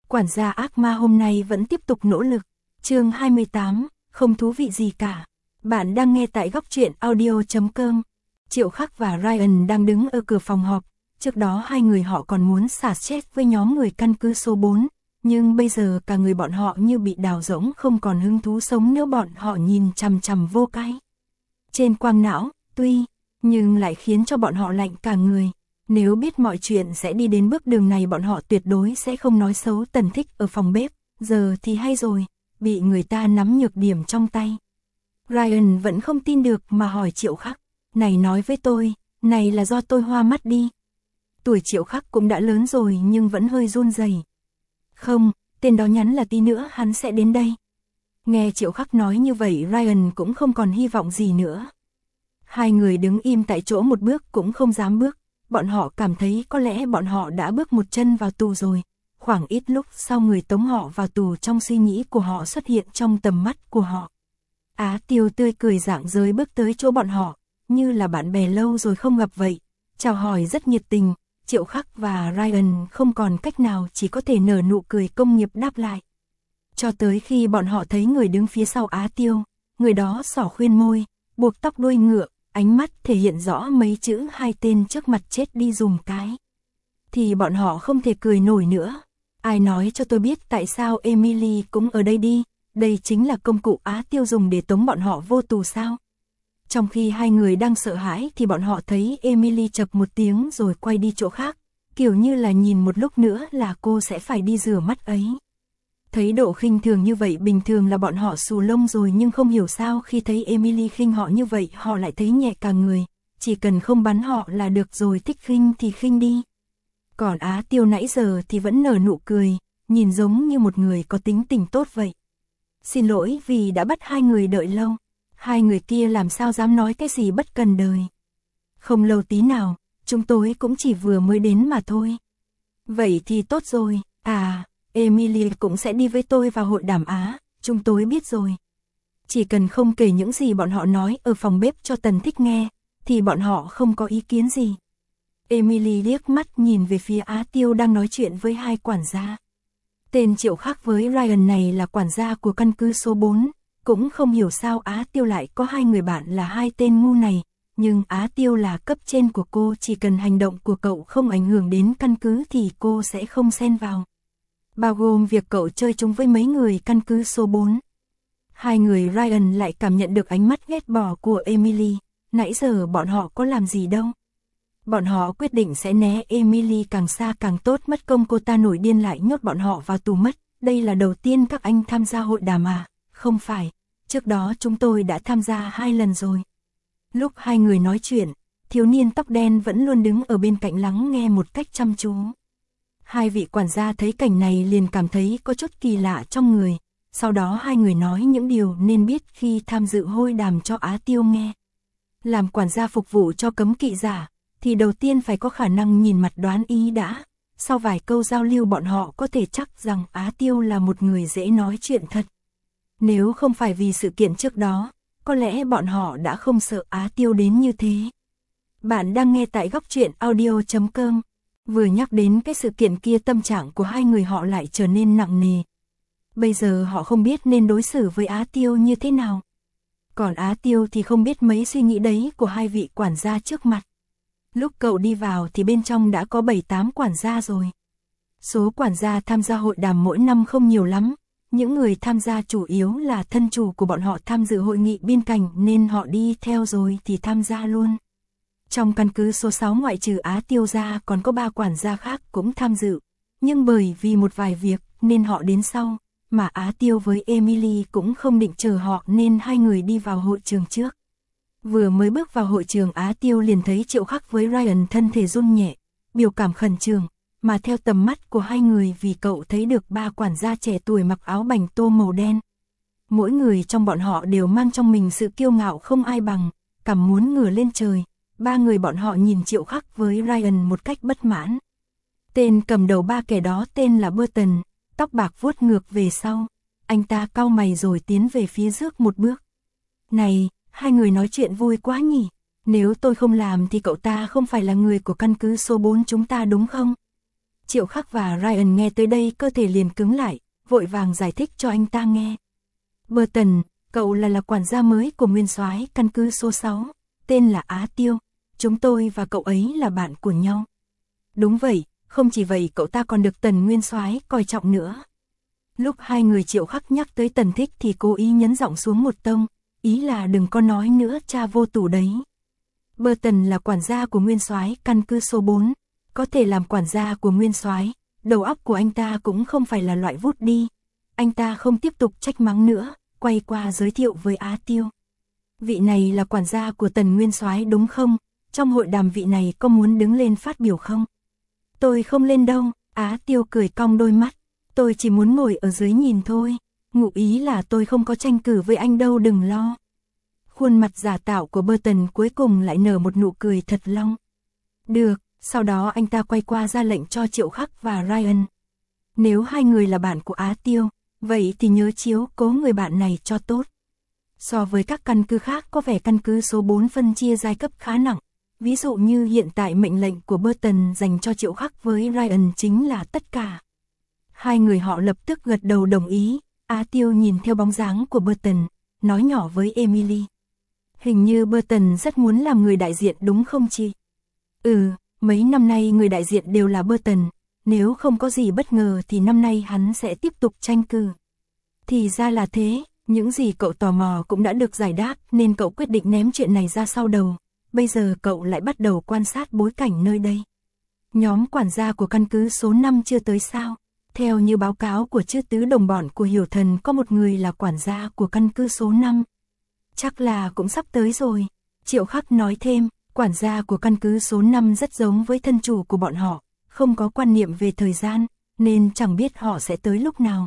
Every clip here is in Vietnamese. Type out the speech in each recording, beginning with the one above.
Quản gia ác ma hôm nay vẫn tiếp tục nỗ lực. Chương 28, không thú vị gì cả. Bạn đang nghe tại góc truyện audio.com. Triệu Khắc và Ryan đang đứng ở cửa phòng họp. Trước đó hai người họ còn muốn xả stress với nhóm người căn cứ số 4. Nhưng bây giờ cả người bọn họ như bị đào rỗng, không còn hứng thú sống nữa. Bọn họ nhìn chằm chằm vô cái trên quang não, nhưng lại khiến cho bọn họ lạnh cả người. Nếu biết mọi chuyện sẽ đi đến bước đường này, bọn họ tuyệt đối sẽ không nói xấu Tần Thích ở phòng bếp. Giờ thì hay rồi, bị người ta nắm nhược điểm trong tay. Ryan vẫn không tin được mà hỏi Triệu Khắc, này nói với tôi, này là do tôi hoa mắt đi. Tuổi Triệu Khắc cũng đã lớn rồi nhưng vẫn hơi run rẩy. Không, tên đó nhắn là tí nữa hắn sẽ đến đây. Nghe Triệu Khắc nói như vậy, Ryan cũng không còn hy vọng gì nữa. Hai người đứng im tại chỗ một bước cũng không dám bước. Bọn họ cảm thấy có lẽ bọn họ đã bước một chân vào tù rồi. Khoảng ít lúc sau người tống họ vào tù, trong suy nghĩ của họ xuất hiện trong tầm mắt của họ. Á Tiêu tươi cười rạng rỡ bước tới chỗ bọn họ, như là bạn bè lâu rồi không gặp vậy. Chào hỏi rất nhiệt tình. Triệu Khắc và Ryan không còn cách nào, chỉ có thể nở nụ cười công nghiệp đáp lại. Cho tới khi bọn họ thấy người đứng phía sau Á Tiêu, người đó xỏ khuyên môi, buộc tóc đuôi ngựa, ánh mắt thể hiện rõ mấy chữ hai tên trước mặt chết đi dùng cái. Thì bọn họ không thể cười nổi nữa. Ai nói cho tôi biết tại sao Emily cũng ở đây đi, đây chính là công cụ Á Tiêu dùng để tống bọn họ vô tù sao? Trong khi hai người đang sợ hãi thì bọn họ thấy Emily chập một tiếng rồi quay đi chỗ khác, kiểu như là nhìn một lúc nữa là cô sẽ phải đi rửa mắt ấy. Thấy độ khinh thường như vậy, bình thường là bọn họ xù lông rồi, nhưng không hiểu sao khi thấy Emily khinh họ như vậy họ lại thấy nhẹ cả người. Chỉ cần không bắn họ là được rồi, thích khinh thì khinh đi. Còn Á Tiêu nãy giờ thì vẫn nở nụ cười, nhìn giống như một người có tính tình tốt vậy. Xin lỗi vì đã bắt hai người đợi lâu. Hai người kia làm sao dám nói cái gì bất cần đời. Không lâu tí nào, chúng tôi cũng chỉ vừa mới đến mà thôi. Vậy thì tốt rồi, Emily cũng sẽ đi với tôi vào hội đàm Á, chúng tôi biết rồi. Chỉ cần không kể những gì bọn họ nói ở phòng bếp cho Tần Thích nghe, thì bọn họ không có ý kiến gì. Emily liếc mắt nhìn về phía Á Tiêu đang nói chuyện với hai quản gia. Tên Triệu Khắc với Ryan này là quản gia của căn cứ số 4, cũng không hiểu sao Á Tiêu lại có hai người bạn là hai tên ngu này. Nhưng Á Tiêu là cấp trên của cô, chỉ cần hành động của cậu không ảnh hưởng đến căn cứ thì cô sẽ không xen vào. Bao gồm việc cậu chơi chung với mấy người căn cứ số 4. Hai người Ryan lại cảm nhận được ánh mắt ghét bỏ của Emily. Nãy giờ bọn họ có làm gì đâu. Bọn họ quyết định sẽ né Emily càng xa càng tốt, mất công cô ta nổi điên lại nhốt bọn họ vào tù mất. Đây là đầu tiên các anh tham gia hội đàm à? Không phải, trước đó chúng tôi đã tham gia 2 lần rồi. Lúc hai người nói chuyện, thiếu niên tóc đen vẫn luôn đứng ở bên cạnh lắng nghe một cách chăm chú. Hai vị quản gia thấy cảnh này liền cảm thấy có chút kỳ lạ trong người. Sau đó hai người nói những điều nên biết khi tham dự hội đàm cho Á Tiêu nghe. Làm quản gia phục vụ cho cấm kỵ giả, thì đầu tiên phải có khả năng nhìn mặt đoán ý đã. Sau vài câu giao lưu bọn họ có thể chắc rằng Á Tiêu là một người dễ nói chuyện thật. Nếu không phải vì sự kiện trước đó, có lẽ bọn họ đã không sợ Á Tiêu đến như thế. Bạn đang nghe tại góc truyện audio.com. Vừa nhắc đến cái sự kiện kia, tâm trạng của hai người họ lại trở nên nặng nề. Bây giờ họ không biết nên đối xử với Á Tiêu như thế nào. Còn Á Tiêu thì không biết mấy suy nghĩ đấy của hai vị quản gia trước mặt. Lúc cậu đi vào thì bên trong đã có 7-8 quản gia rồi. Số quản gia tham gia hội đàm mỗi năm không nhiều lắm. Những người tham gia chủ yếu là thân chủ của bọn họ tham dự hội nghị bên cạnh nên họ đi theo rồi thì tham gia luôn. Trong căn cứ số 6 ngoại trừ Á Tiêu ra còn có 3 quản gia khác cũng tham dự. Nhưng bởi vì một vài việc nên họ đến sau, mà Á Tiêu với Emily cũng không định chờ họ nên hai người đi vào hội trường trước. Vừa mới bước vào hội trường, Á Tiêu liền thấy Triệu Khắc với Ryan thân thể run nhẹ, biểu cảm khẩn trương, mà theo tầm mắt của hai người vì cậu thấy được 3 quản gia trẻ tuổi mặc áo bành tô màu đen. Mỗi người trong bọn họ đều mang trong mình sự kiêu ngạo không ai bằng, cằm muốn ngửa lên trời. 3 người bọn họ nhìn Triệu Khắc với Ryan một cách bất mãn. Tên cầm đầu 3 kẻ đó tên là Burton, tóc bạc vuốt ngược về sau. Anh ta cau mày rồi tiến về phía trước một bước. Này, hai người nói chuyện vui quá nhỉ. Nếu tôi không làm thì cậu ta không phải là người của căn cứ số 4 chúng ta đúng không? Triệu Khắc và Ryan nghe tới đây cơ thể liền cứng lại, vội vàng giải thích cho anh ta nghe. Burton, cậu là quản gia mới của nguyên soái căn cứ số 6, tên là Á Tiêu. Chúng tôi và cậu ấy là bạn của nhau. Đúng vậy, không chỉ vậy cậu ta còn được Tần nguyên soái coi trọng nữa. Lúc hai người Triệu Khắc nhắc tới Tần Thích thì cố ý nhấn giọng xuống một tông, ý là đừng có nói nữa cha vô tủ đấy. Burton là quản gia của nguyên soái căn cứ số 4, có thể làm quản gia của nguyên soái, đầu óc của anh ta cũng không phải là loại vút đi. Anh ta không tiếp tục trách mắng nữa, quay qua giới thiệu với Á Tiêu. Vị này là quản gia của Tần nguyên soái đúng không? Trong hội đàm vị này có muốn đứng lên phát biểu không? Tôi không lên đâu, Á Tiêu cười cong đôi mắt. Tôi chỉ muốn ngồi ở dưới nhìn thôi. Ngụ ý là tôi không có tranh cử với anh đâu, đừng lo. Khuôn mặt giả tạo của Burton cuối cùng lại nở một nụ cười thật long. Được, sau đó anh ta quay qua ra lệnh cho Triệu Khắc và Ryan. Nếu hai người là bạn của Á Tiêu, vậy thì nhớ chiếu cố người bạn này cho tốt. So với các căn cứ khác có vẻ căn cứ số 4 phân chia giai cấp khá nặng. Ví dụ như hiện tại mệnh lệnh của Burton dành cho Triệu Khắc với Ryan chính là tất cả. Hai người họ lập tức gật đầu đồng ý. Á Tiêu nhìn theo bóng dáng của Burton, nói nhỏ với Emily. Hình như Burton rất muốn làm người đại diện đúng không chị? Mấy năm nay người đại diện đều là Burton, nếu không có gì bất ngờ thì năm nay hắn sẽ tiếp tục tranh cử. Thì ra là thế, những gì cậu tò mò cũng đã được giải đáp nên cậu quyết định ném chuyện này ra sau đầu. Bây giờ cậu lại bắt đầu quan sát bối cảnh nơi đây. Nhóm quản gia của căn cứ số 5 chưa tới sao? Theo như báo cáo của chư tứ đồng bọn của Hiểu Thần có một người là quản gia của căn cứ số 5. Chắc là cũng sắp tới rồi. Triệu Khắc nói thêm, quản gia của căn cứ số 5 rất giống với thân chủ của bọn họ, không có quan niệm về thời gian, nên chẳng biết họ sẽ tới lúc nào.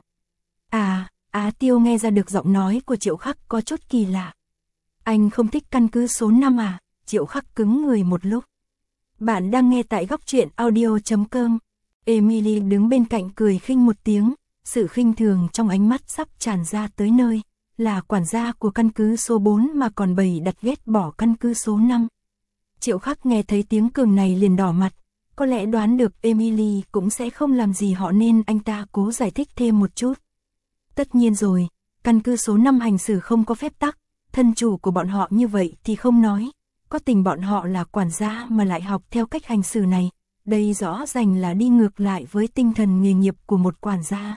Á Tiêu nghe ra được giọng nói của Triệu Khắc có chút kỳ lạ. Anh không thích căn cứ số 5 à? Triệu Khắc cứng người một lúc. Bạn đang nghe tại góc truyện audio.com. Emily đứng bên cạnh cười khinh một tiếng, sự khinh thường trong ánh mắt sắp tràn ra tới nơi. Là quản gia của căn cứ số 4 mà còn bày đặt ghét bỏ căn cứ số 5. Triệu Khắc nghe thấy tiếng cường này liền đỏ mặt, có lẽ đoán được Emily cũng sẽ không làm gì họ nên anh ta cố giải thích thêm một chút. Tất nhiên rồi, căn cứ số 5 hành xử không có phép tắc, thân chủ của bọn họ như vậy thì không nói, có tình bọn họ là quản gia mà lại học theo cách hành xử này, đây rõ ràng là đi ngược lại với tinh thần nghề nghiệp của một quản gia.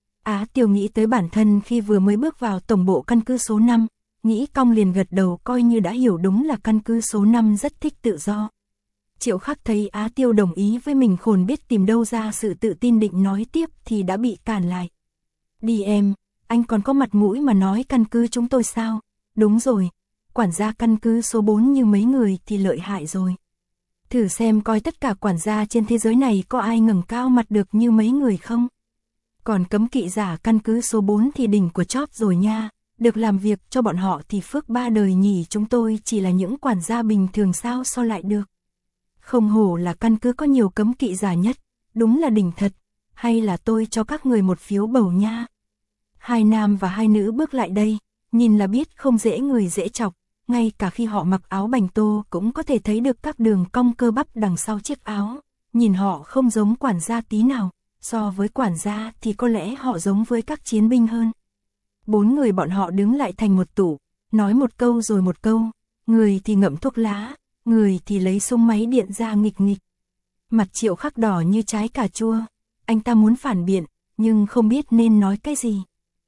Á Tiêu nghĩ tới bản thân khi vừa mới bước vào tổng bộ căn cứ số 5, nghĩ cong liền gật đầu coi như đã hiểu đúng là căn cứ số 5 rất thích tự do. Triệu Khắc thấy Á Tiêu đồng ý với mình khôn biết tìm đâu ra sự tự tin định nói tiếp thì đã bị cản lại. Đi em, anh còn có mặt mũi mà nói căn cứ chúng tôi sao? Đúng rồi, quản gia căn cứ số 4 như mấy người thì lợi hại rồi. Thử xem coi tất cả quản gia trên thế giới này có ai ngẩng cao mặt được như mấy người không? Còn cấm kỵ giả căn cứ số 4 thì đỉnh của chóp rồi nha, được làm việc cho bọn họ thì phước ba đời nhỉ, chúng tôi chỉ là những quản gia bình thường sao so lại được. Không hổ là căn cứ có nhiều cấm kỵ giả nhất, đúng là đỉnh thật, hay là tôi cho các người một phiếu bầu nha. Hai nam và hai nữ bước lại đây, nhìn là biết không dễ người dễ chọc, ngay cả khi họ mặc áo bành tô cũng có thể thấy được các đường cong cơ bắp đằng sau chiếc áo, nhìn họ không giống quản gia tí nào, so với quản gia thì có lẽ họ giống với các chiến binh hơn. Bốn người bọn họ đứng lại thành một tủ, nói một câu rồi một câu, người thì ngậm thuốc lá, người thì lấy súng máy điện ra nghịch nghịch. Mặt Triệu Khắc đỏ như trái cà chua, anh ta muốn phản biện, nhưng không biết nên nói cái gì.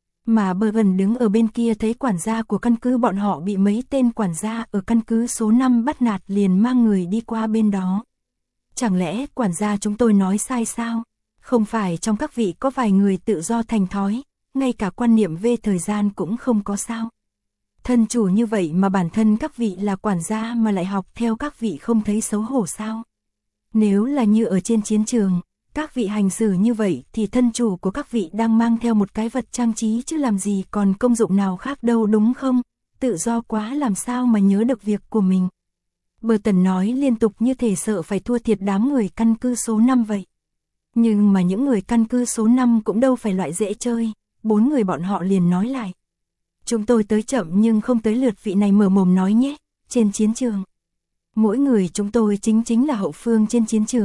Mà Burton đứng ở bên kia thấy quản gia của căn cứ bọn họ bị mấy tên quản gia ở căn cứ số 5 bắt nạt liền mang người đi qua bên đó. Chẳng lẽ quản gia chúng tôi nói sai sao? Không phải trong các vị có vài người tự do thành thói, ngay cả quan niệm về thời gian cũng không có sao? Thân chủ như vậy mà bản thân các vị là quản gia mà lại học theo các vị không thấy xấu hổ sao? Nếu là như ở trên chiến trường, các vị hành xử như vậy thì thân chủ của các vị đang mang theo một cái vật trang trí chứ làm gì còn công dụng nào khác đâu đúng không? Tự do quá làm sao mà nhớ được việc của mình. Burton nói liên tục như thể sợ phải thua thiệt đám người căn cứ số 5 vậy. Nhưng mà những người căn cứ số 5 cũng đâu phải loại dễ chơi, bốn người bọn họ liền nói lại. Chúng tôi tới chậm nhưng không tới lượt vị này mở mồm nói nhé, trên chiến trường. Mỗi người chúng tôi chính là hậu phương trên chiến trường,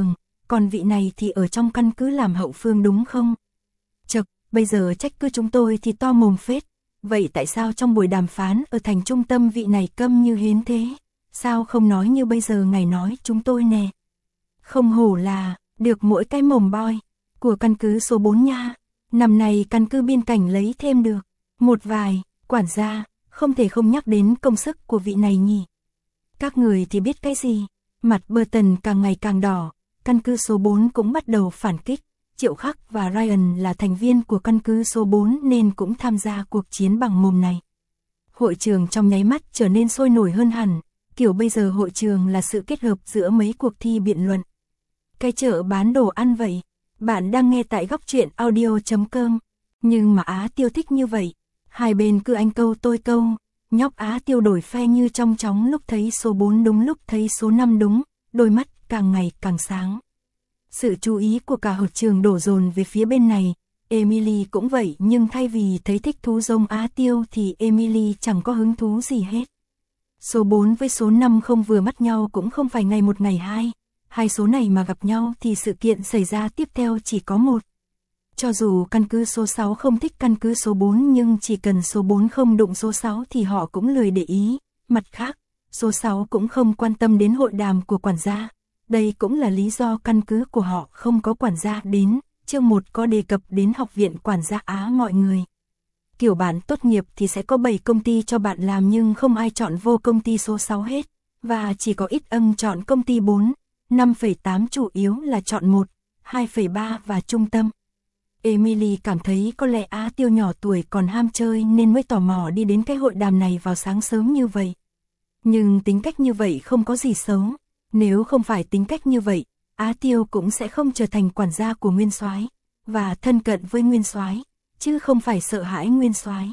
còn vị này thì ở trong căn cứ làm hậu phương đúng không? Chậc, bây giờ trách cứ chúng tôi thì to mồm phết. Vậy tại sao trong buổi đàm phán ở thành trung tâm vị này câm như hến thế? Sao không nói như bây giờ ngài nói chúng tôi nè? Không hổ là, được mỗi cái mồm boy, của căn cứ số 4 nha. Năm này căn cứ biên cảnh lấy thêm được một vài, quản gia, không thể không nhắc đến công sức của vị này nhỉ. Các người thì biết cái gì? Mặt Burton càng ngày càng đỏ, căn cứ số 4 cũng bắt đầu phản kích. Triệu Khắc và Ryan là thành viên của căn cứ số 4 nên cũng tham gia cuộc chiến bằng mồm này. Hội trường trong nháy mắt trở nên sôi nổi hơn hẳn, kiểu bây giờ hội trường là sự kết hợp giữa mấy cuộc thi biện luận. Cái chợ bán đồ ăn vậy. Bạn đang nghe tại góc truyện audio.com. Nhưng mà Á Tiêu thích như vậy. Hai bên cứ anh câu tôi câu. Nhóc Á Tiêu đổi phe như trong chóng, lúc thấy số 4 đúng lúc thấy số 5 đúng. Đôi mắt càng ngày càng sáng. Sự chú ý của cả hội trường đổ dồn về phía bên này. Emily cũng vậy, nhưng thay vì thấy thích thú giống Á Tiêu thì Emily chẳng có hứng thú gì hết. Số 4 với số 5 không vừa mắt nhau cũng không phải ngày một ngày hai. Hai số này mà gặp nhau thì sự kiện xảy ra tiếp theo chỉ có một. Cho dù căn cứ số 6 không thích căn cứ số 4 nhưng chỉ cần số 4 không đụng số 6 thì họ cũng lười để ý. Mặt khác, số 6 cũng không quan tâm đến hội đàm của quản gia. Đây cũng là lý do căn cứ của họ không có quản gia đến. Chương 1 có đề cập đến học viện quản gia Á mọi người. Kiểu bạn tốt nghiệp thì sẽ có 7 công ty cho bạn làm nhưng không ai chọn vô công ty số 6 hết. Và chỉ có ít chọn công ty 4. 5,8 chủ yếu là chọn 1, 2,3 và trung tâm. Emily cảm thấy có lẽ Á Tiêu nhỏ tuổi còn ham chơi nên mới tò mò đi đến cái hội đàm này vào sáng sớm như vậy. Nhưng tính cách như vậy không có gì xấu. Nếu không phải tính cách như vậy, Á Tiêu cũng sẽ không trở thành quản gia của Nguyên Soái và thân cận với Nguyên Soái, chứ không phải sợ hãi Nguyên Soái.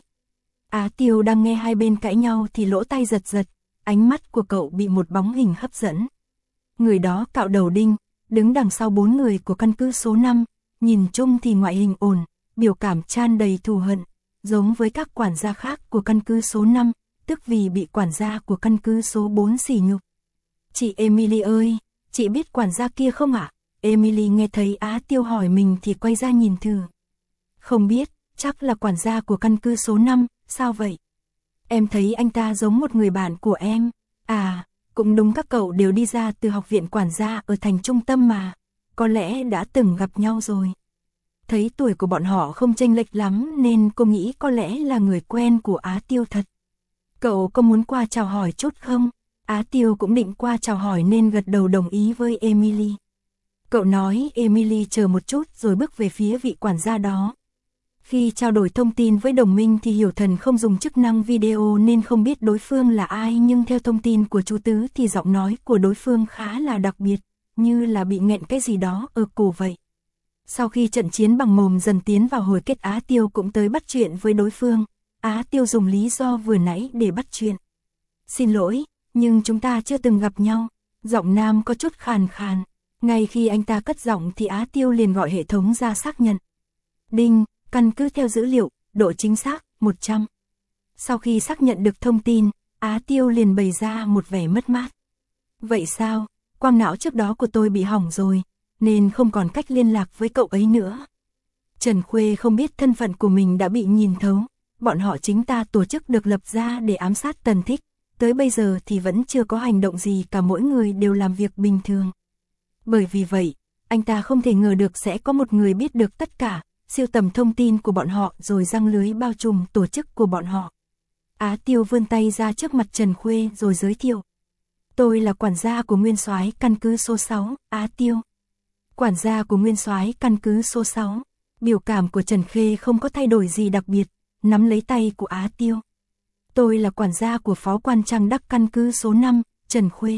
Á Tiêu đang nghe hai bên cãi nhau thì lỗ tai giật giật, ánh mắt của cậu bị một bóng hình hấp dẫn. Người đó cạo đầu đinh, đứng đằng sau 4 người của căn cứ số 5, nhìn chung thì ngoại hình ổn, biểu cảm tràn đầy thù hận, giống với các quản gia khác của căn cứ số 5, tức vì bị quản gia của căn cứ số 4 sỉ nhục. Chị Emily ơi, chị biết quản gia kia không ạ? Emily nghe thấy Á Tiêu hỏi mình thì quay ra nhìn thử. Không biết, chắc là quản gia của căn cứ số 5, sao vậy? Em thấy anh ta giống một người bạn của em. À, cũng đúng, các cậu đều đi ra từ học viện quản gia ở thành trung tâm mà. Có lẽ đã từng gặp nhau rồi. Thấy tuổi của bọn họ không chênh lệch lắm nên cô nghĩ có lẽ là người quen của Á Tiêu thật. Cậu có muốn qua chào hỏi chút không? Á Tiêu cũng định qua chào hỏi nên gật đầu đồng ý với Emily. Cậu nói Emily chờ một chút rồi bước về phía vị quản gia đó. Khi trao đổi thông tin với đồng minh thì Hiểu Thần không dùng chức năng video nên không biết đối phương là ai, nhưng theo thông tin của chú Tứ thì giọng nói của đối phương khá là đặc biệt, như là bị nghẹn cái gì đó ở cổ vậy. Sau khi trận chiến bằng mồm dần tiến vào hồi kết, Á Tiêu cũng tới bắt chuyện với đối phương. Á Tiêu dùng lý do vừa nãy để bắt chuyện. Xin lỗi, nhưng chúng ta chưa từng gặp nhau. Giọng nam có chút khàn khàn. Ngay khi anh ta cất giọng thì Á Tiêu liền gọi hệ thống ra xác nhận. Đinh, căn cứ theo dữ liệu, độ chính xác 100. Sau khi xác nhận được thông tin, Á Tiêu liền bày ra một vẻ mất mát. Vậy sao, quang não trước đó của tôi bị hỏng rồi, nên không còn cách liên lạc với cậu ấy nữa. Trần Khuê không biết thân phận của mình đã bị nhìn thấu. Bọn họ chính ta tổ chức được lập ra để ám sát Tần Thích. Tới bây giờ thì vẫn chưa có hành động gì cả, mỗi người đều làm việc bình thường. Bởi vì vậy, anh ta không thể ngờ được sẽ có một người biết được tất cả, siêu tầm thông tin của bọn họ rồi giăng lưới bao trùm tổ chức của bọn họ. Á Tiêu vươn tay ra trước mặt Trần Khuê rồi giới thiệu. Tôi là quản gia của Nguyên Soái căn cứ số 6, Á Tiêu. Quản gia của Nguyên Soái căn cứ số 6. Biểu cảm của Trần Khuê không có thay đổi gì đặc biệt, nắm lấy tay của Á Tiêu. Tôi là quản gia của phó quan Trang Đắc căn cứ số 5, Trần Khuê.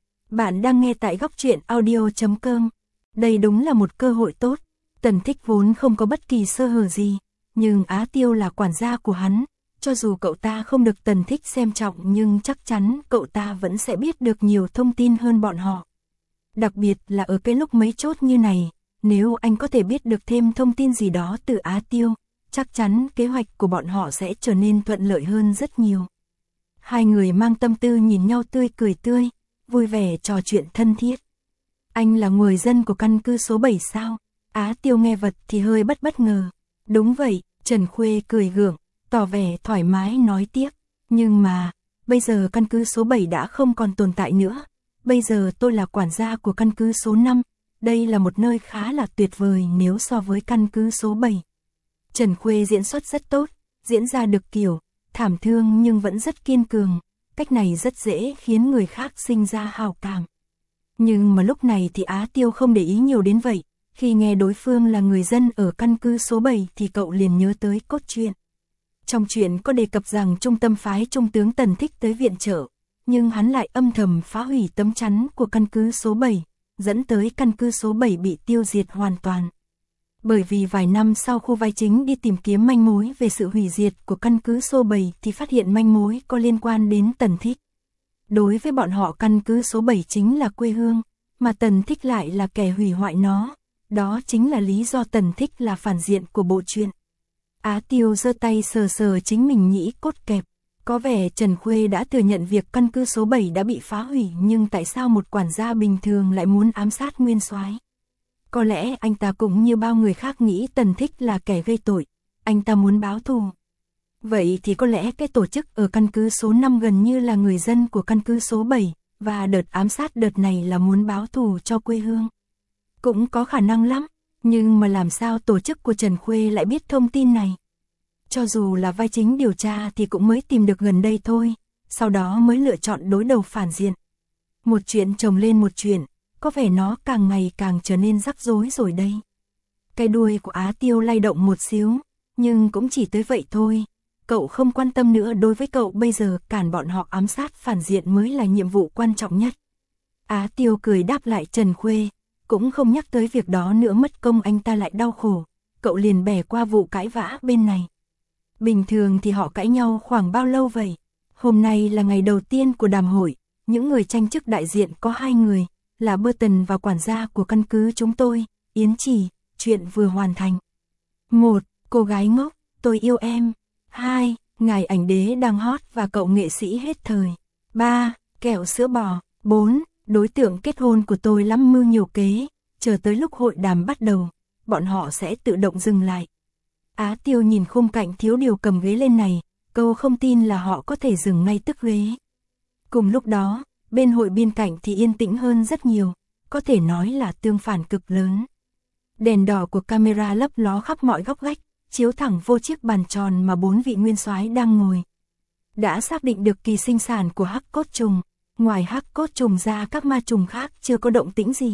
Bạn đang nghe tại góc truyện audio.com. Đây đúng là một cơ hội tốt. Tần Thích vốn không có bất kỳ sơ hở gì, nhưng Á Tiêu là quản gia của hắn. Cho dù cậu ta không được Tần Thích xem trọng nhưng chắc chắn cậu ta vẫn sẽ biết được nhiều thông tin hơn bọn họ. Đặc biệt là ở cái lúc mấy chốt như này, nếu anh có thể biết được thêm thông tin gì đó từ Á Tiêu, chắc chắn kế hoạch của bọn họ sẽ trở nên thuận lợi hơn rất nhiều. Hai người mang tâm tư nhìn nhau tươi cười tươi, vui vẻ trò chuyện thân thiết. Anh là người dân của căn cứ số 7 sao? Á Tiêu nghe vật thì hơi bất ngờ. Đúng vậy, Trần Khuê cười gượng, tỏ vẻ thoải mái nói tiếp. Nhưng mà, bây giờ căn cứ số 7 đã không còn tồn tại nữa. Bây giờ tôi là quản gia của căn cứ số 5. Đây là một nơi khá là tuyệt vời nếu so với căn cứ số 7. Trần Khuê diễn xuất rất tốt, diễn ra được kiểu thảm thương nhưng vẫn rất kiên cường. Cách này rất dễ khiến người khác sinh ra hào cảm. Nhưng mà lúc này thì Á Tiêu không để ý nhiều đến vậy. Khi nghe đối phương là người dân ở căn cứ số 7 thì cậu liền nhớ tới cốt truyện. Trong truyện có đề cập rằng trung tâm phái trung tướng Tần Thích tới viện trợ, nhưng hắn lại âm thầm phá hủy tấm chắn của căn cứ số 7, dẫn tới căn cứ số 7 bị tiêu diệt hoàn toàn. Bởi vì vài năm sau khu vai chính đi tìm kiếm manh mối về sự hủy diệt của căn cứ số 7 thì phát hiện manh mối có liên quan đến Tần Thích. Đối với bọn họ căn cứ số 7 chính là quê hương, mà Tần Thích lại là kẻ hủy hoại nó. Đó chính là lý do Tần Thích là phản diện của bộ truyện. Á Tiêu giơ tay sờ sờ chính mình nhĩ cốt kẹp. Có vẻ Trần Khuê đã thừa nhận việc căn cứ số 7 đã bị phá hủy, nhưng tại sao một quản gia bình thường lại muốn ám sát nguyên soái? Có lẽ anh ta cũng như bao người khác nghĩ Tần Thích là kẻ gây tội, anh ta muốn báo thù. Vậy thì có lẽ cái tổ chức ở căn cứ số 5 gần như là người dân của căn cứ số 7, và đợt ám sát đợt này là muốn báo thù cho quê hương. Cũng có khả năng lắm, nhưng mà làm sao tổ chức của Trần Khuê lại biết thông tin này? Cho dù là vai chính điều tra thì cũng mới tìm được gần đây thôi, sau đó mới lựa chọn đối đầu phản diện. Một chuyện chồng lên một chuyện, có vẻ nó càng ngày càng trở nên rắc rối rồi đây. Cái đuôi của Á Tiêu lay động một xíu, nhưng cũng chỉ tới vậy thôi. Cậu không quan tâm nữa, đối với cậu bây giờ cản bọn họ ám sát phản diện mới là nhiệm vụ quan trọng nhất. Á Tiêu cười đáp lại Trần Khuê, cũng không nhắc tới việc đó nữa, mất công anh ta lại đau khổ. Cậu liền bẻ qua vụ cãi vã bên này. Bình thường thì họ cãi nhau khoảng bao lâu vậy? Hôm nay là ngày đầu tiên của đàm hội, những người tranh chức đại diện có 2 người, là Burton và quản gia của căn cứ chúng tôi, Yến Chỉ. Chuyện vừa hoàn thành. 1. Cô gái ngốc, tôi yêu em. 2. Ngài ảnh đế đang hot và cậu nghệ sĩ hết thời. 3. Kẹo sữa bò. 4. Đối tượng kết hôn của tôi lắm mưu nhiều kế, chờ tới lúc hội đàm bắt đầu, bọn họ sẽ tự động dừng lại. Á Tiêu nhìn khung cảnh thiếu điều cầm ghế lên này, câu không tin là họ có thể dừng ngay tức ghế. Cùng lúc đó, bên hội bên cạnh thì yên tĩnh hơn rất nhiều, có thể nói là tương phản cực lớn. Đèn đỏ của camera lấp ló khắp mọi góc gách, chiếu thẳng vô chiếc bàn tròn mà 4 vị nguyên soái đang ngồi. Đã xác định được kỳ sinh sản của hắc cốt trùng, ngoài hắc cốt trùng ra các ma trùng khác chưa có động tĩnh gì.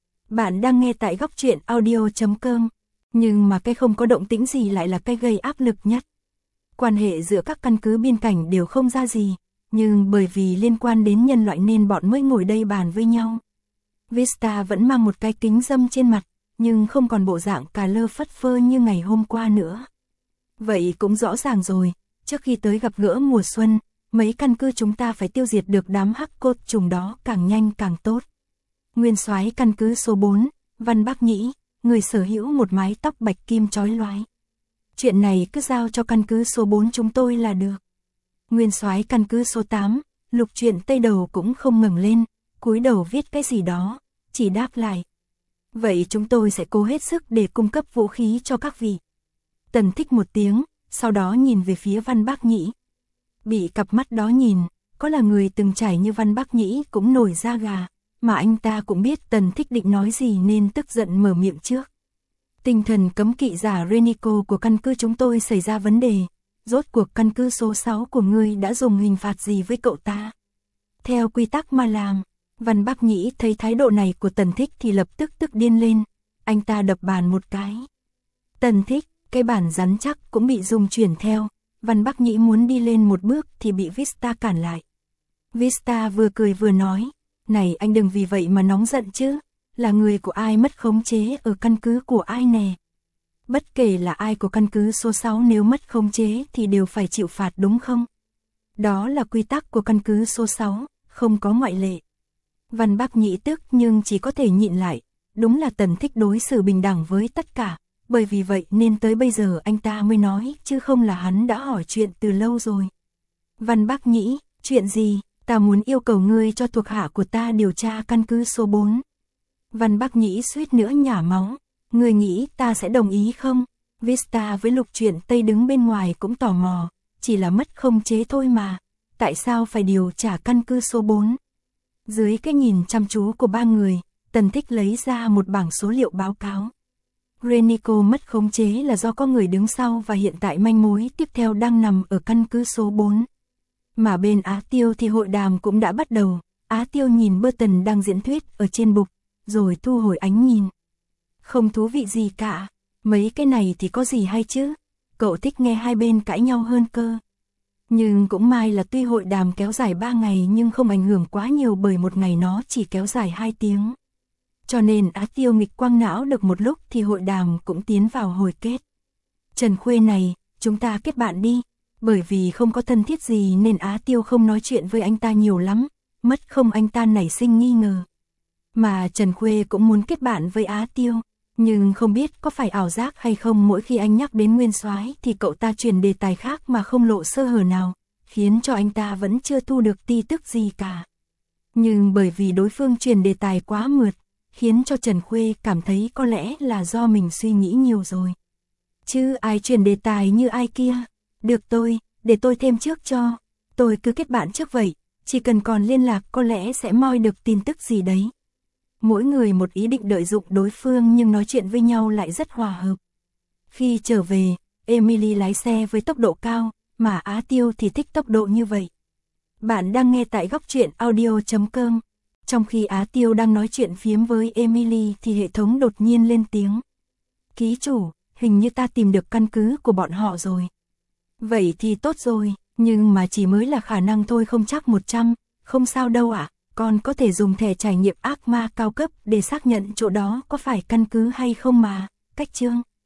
Bạn đang nghe tại góc truyện audio.com, nhưng mà cái không có động tĩnh gì lại là cái gây áp lực nhất. Quan hệ giữa các căn cứ biên cảnh đều không ra gì, nhưng bởi vì liên quan đến nhân loại nên bọn mới ngồi đây bàn với nhau. Vista vẫn mang một cái kính râm trên mặt, nhưng không còn bộ dạng cà lơ phất phơ như ngày hôm qua nữa. Vậy cũng rõ ràng rồi, trước khi tới gặp gỡ mùa xuân, mấy căn cứ chúng ta phải tiêu diệt được đám hắc cốt trùng đó càng nhanh càng tốt. Nguyên soái căn cứ số 4, Văn Bác Nhĩ, người sở hữu một mái tóc bạch kim chói lóa. Chuyện này cứ giao cho căn cứ số 4 chúng tôi là được. Nguyên soái căn cứ số 8, Lục Chuyện Tây Đầu cũng không ngẩng lên, cúi đầu viết cái gì đó, chỉ đáp lại. Vậy chúng tôi sẽ cố hết sức để cung cấp vũ khí cho các vị. Tần Thích một tiếng, sau đó nhìn về phía Văn Bác Nhĩ. Bị cặp mắt đó nhìn, có là người từng trải như Văn Bác Nhĩ cũng nổi da gà, mà anh ta cũng biết Tần Thích định nói gì nên tức giận mở miệng trước. Tinh thần cấm kỵ giả Renico của căn cứ chúng tôi xảy ra vấn đề, rốt cuộc căn cứ số 6 của ngươi đã dùng hình phạt gì với cậu ta? Theo quy tắc mà làm. Văn Bác Nhĩ thấy thái độ này của Tần Thích thì lập tức tức điên lên, anh ta đập bàn một cái. Tần Thích, cái bàn rắn chắc cũng bị dùng chuyển theo, Văn Bác Nhĩ muốn đi lên một bước thì bị Vista cản lại. Vista vừa cười vừa nói, này anh đừng vì vậy mà nóng giận chứ, là người của ai mất khống chế ở căn cứ của ai nè. Bất kể là ai của căn cứ số 6 nếu mất khống chế thì đều phải chịu phạt đúng không? Đó là quy tắc của căn cứ số 6, không có ngoại lệ. Văn Bác Nhĩ tức nhưng chỉ có thể nhịn lại, đúng là Tần Thích đối xử bình đẳng với tất cả, bởi vì vậy nên tới bây giờ anh ta mới nói, chứ không là hắn đã hỏi chuyện từ lâu rồi. Văn Bác Nhĩ, chuyện gì? Ta muốn yêu cầu ngươi cho thuộc hạ của ta điều tra căn cứ số 4. Văn Bắc Nhĩ suýt nữa nhả máu. Người nghĩ ta sẽ đồng ý không? Vista với Lục Chuyện Tây đứng bên ngoài cũng tò mò, chỉ là mất khống chế thôi mà. Tại sao phải điều trả căn cứ số 4? Dưới cái nhìn chăm chú của ba người, Tần Thích lấy ra một bảng số liệu báo cáo. Renico mất khống chế là do có người đứng sau và hiện tại manh mối tiếp theo đang nằm ở căn cứ số 4. Mà bên Á Tiêu thì hội đàm cũng đã bắt đầu. Á Tiêu nhìn Burton đang diễn thuyết ở trên bục, rồi thu hồi ánh nhìn. Không thú vị gì cả, mấy cái này thì có gì hay chứ, cậu thích nghe hai bên cãi nhau hơn cơ. Nhưng cũng may là tuy hội đàm kéo dài 3 ngày nhưng không ảnh hưởng quá nhiều bởi một ngày nó chỉ kéo dài 2 tiếng. Cho nên Á Tiêu nghịch quang não được một lúc thì hội đàm cũng tiến vào hồi kết. Trần Khuê này, chúng ta kết bạn đi. Bởi vì không có thân thiết gì nên Á Tiêu không nói chuyện với anh ta nhiều lắm, mất không anh ta nảy sinh nghi ngờ. Mà Trần Khuê cũng muốn kết bạn với Á Tiêu, nhưng không biết có phải ảo giác hay không, mỗi khi anh nhắc đến Nguyên Soái thì cậu ta chuyển đề tài khác mà không lộ sơ hở nào, khiến cho anh ta vẫn chưa thu được tin tức gì cả. Nhưng bởi vì đối phương chuyển đề tài quá mượt, khiến cho Trần Khuê cảm thấy có lẽ là do mình suy nghĩ nhiều rồi. Chứ ai chuyển đề tài như ai kia. Được để tôi thêm trước cho. Tôi cứ kết bạn trước vậy, chỉ cần còn liên lạc có lẽ sẽ moi được tin tức gì đấy. Mỗi người một ý định đợi dụng đối phương nhưng nói chuyện với nhau lại rất hòa hợp. Khi trở về, Emily lái xe với tốc độ cao, mà Á Tiêu thì thích tốc độ như vậy. Bạn đang nghe tại Góc Truyện Audio.com. Trong khi Á Tiêu đang nói chuyện phiếm với Emily thì hệ thống đột nhiên lên tiếng. Ký chủ, hình như ta tìm được căn cứ của bọn họ rồi. Vậy thì tốt rồi, nhưng mà chỉ mới là khả năng thôi, không chắc 100, không sao đâu ạ. Con có thể dùng thẻ trải nghiệm ác ma cao cấp để xác nhận chỗ đó có phải căn cứ hay không mà. Cách chương